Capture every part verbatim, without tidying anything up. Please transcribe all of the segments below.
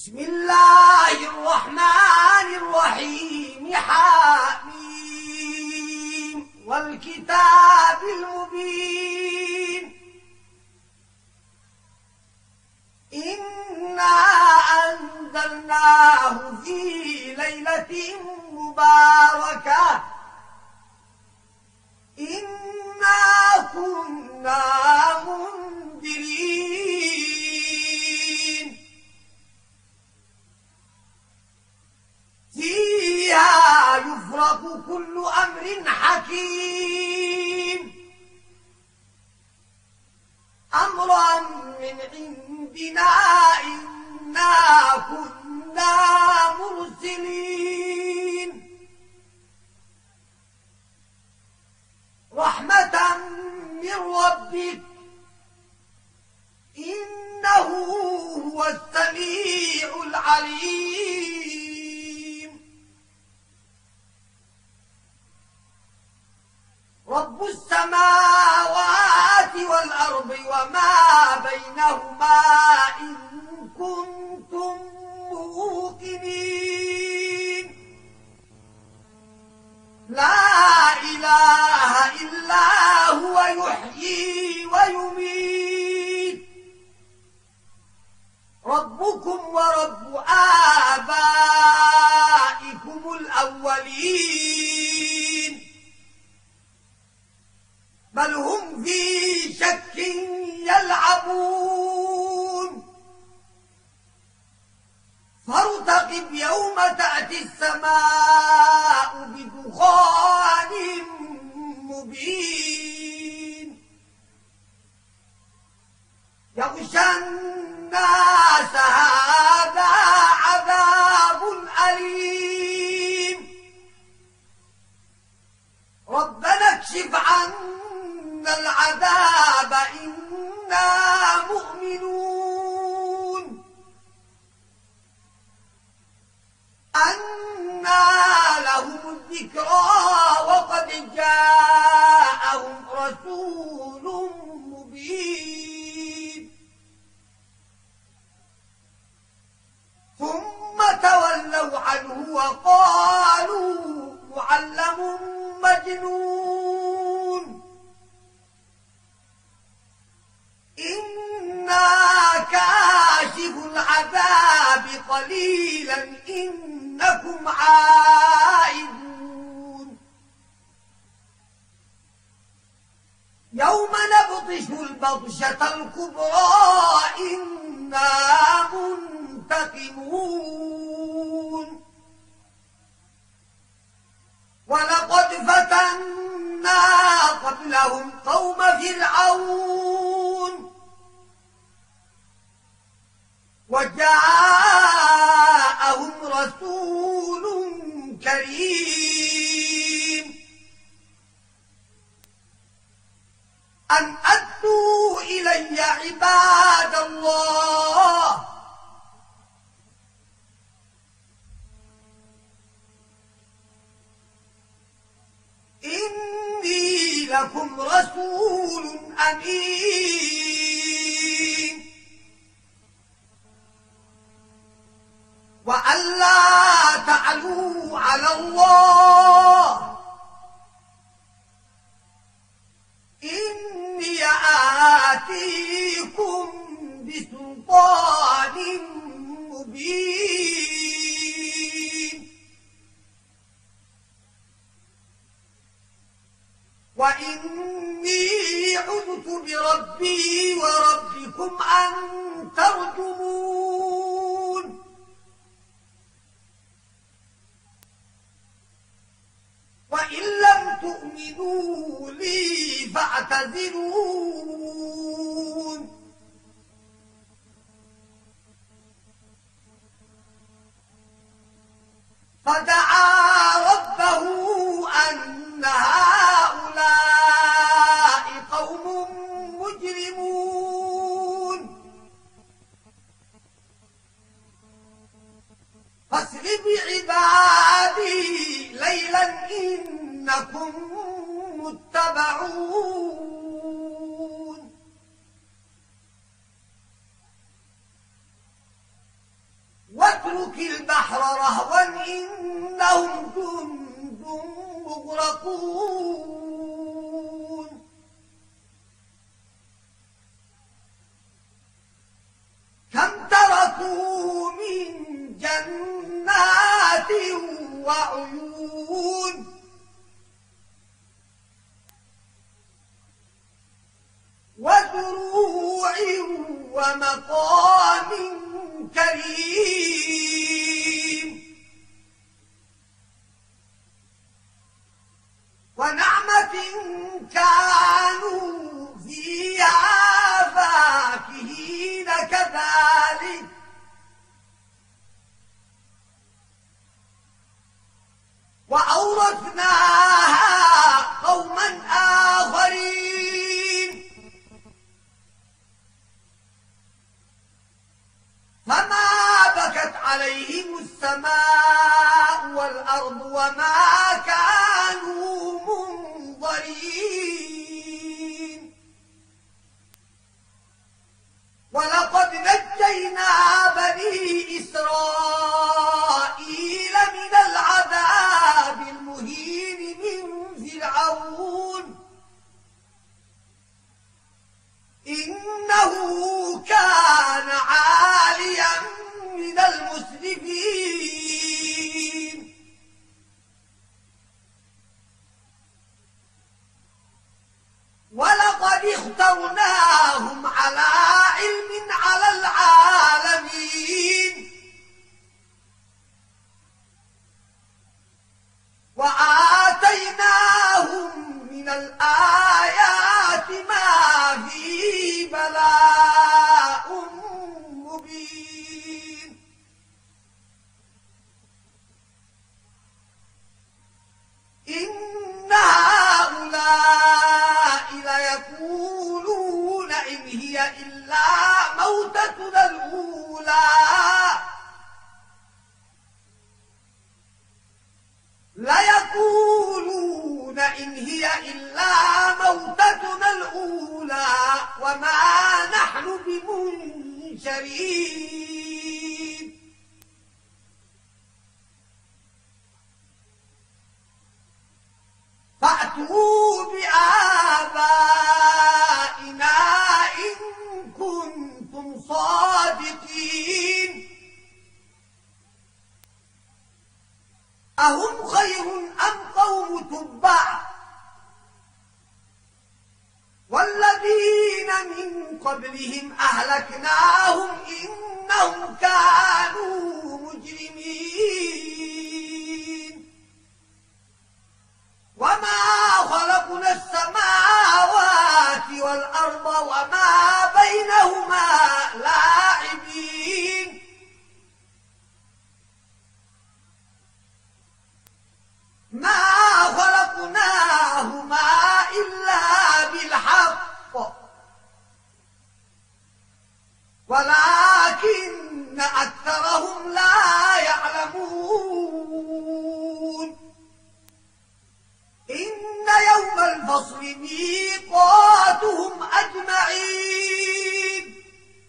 بسم الله الرحمن الرحيم. حميم والكتاب المبين. إنا أنزلناه في ليلة مباركة إنا كنا منذرين فيها يفرق كل أمر حكيم أمرا من عندنا إنا كنا مرسلين رحمة من ربك إنه هو السميع العليم. رب السماوات والأرض وما بينهما إن كنتم موقنين لا إله إلا هو يحيي ويميت. ربكم ورب آبائكم الأولين بل هم في شك يلعبون فارتقب يوم تأتي السماء بدخان مبين يغشى الناس هذا عذاب أليم. ربنا اكشف عنا العذاب إنا مؤمنون. أنى لهم الذكرى وقد جاءهم رسول مبين ثم تولوا عنه وقالوا معلم مجنون. إنا كاشف العذاب قليلا إنكم عائدون. يوم نبطش البطشة الكبرى إنا منتقمون. ولقد فتنا قبلهم قوم فرعون وجاءهم رسول كريم أن أدوا إلي عباد الله إني لكم رسول أمين وأن لا تعلوا على الله إني آتيكم بسلطان مبين وإني عذت بربي وربكم أن ترجمون. وإن لم تؤمنوا لي فاعتزلون. فدعا ربه أن هؤلاء قوم مجرمون فاسر بعبادي ليلا إنكم متبعون. يلقي البحر رهوا إنهم جند مغرقون كم تركوا من جنات وعيون وزروع ومقام كريم ونعمة كانوا فيها فاكهين كذلك وأورثناها قوما آخرين فما بكت عليهم السماء والأرض وما كانوا منظرين ولقد نجينا بني إسرائيل من العذاب المهين من فرعون إنه كان عاليا من المسرفين ولقد اخترناهم على علم على العالمين وآتيناهم من الآيات ما فيه بلاء مبين إن هؤلاء ليقولون إن هي إلا موتتنا الأولى ليقولون إن هي إلا موتتنا الأولى وما نحن بمنشرين فأتوا بآبائنا إن كنتم صادقين أهم خير أم قوم تبع والذين من قبلهم أهلكناهم إنهم كانوا مجرمين وما خلقنا السماوات والأرض وما بينهما لاعبين ما خلقناهما إلا بالحق ولكن أكثرهم لا يعلمون إن يوم الفصل ميقاتهم أجمعين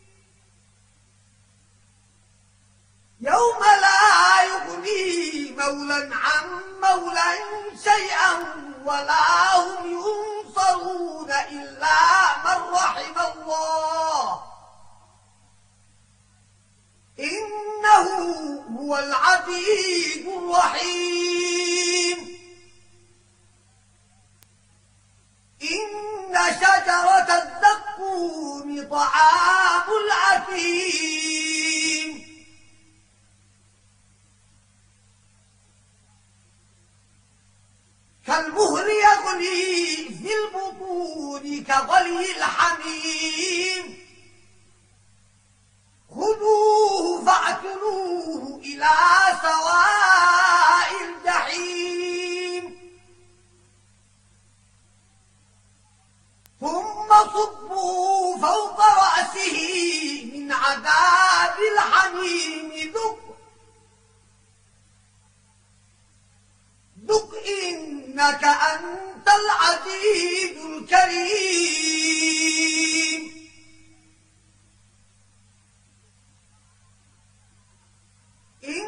يوم لا يغني مولا عن مولا شيئا ولا هم ينصرون إلا من رحم الله إنه هو العزيز الرحيم إن شجرة الزقوم طعام الأثيم كالمهل يغلي في البطون كغلي الحميم خذوه فاعتلوه إلى سواء الجحيم ثم صبوا فوق رأسه من عذاب الحميم ذق ذق إنك أنت العزيز الكريم إن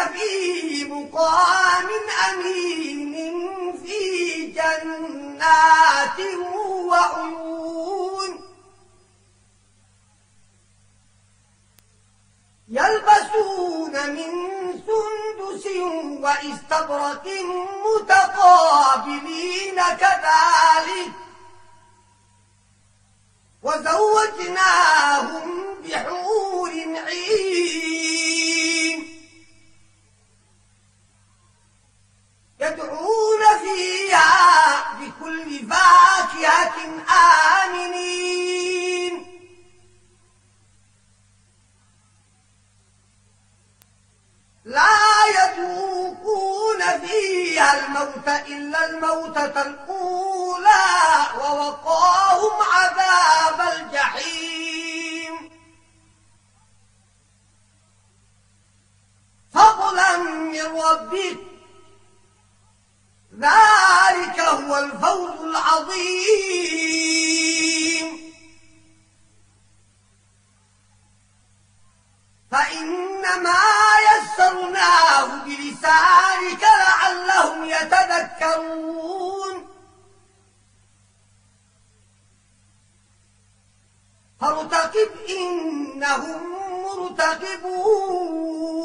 في مقام أمين في جنات وعيون يلبسون من سندس وإستبرق متقابلين كذلك وزوجناهم بحور عين يدعون فيها بكل فاكهة آمنين لا يذوقون فيها الموت إلا الموتة الأولى ووقاهم عذاب الجحيم فضلا من ربك ذلك هو الفوز العظيم فإنما يسرناه بلسانك لعلهم يتذكرون فارتقب إنهم مرتقبون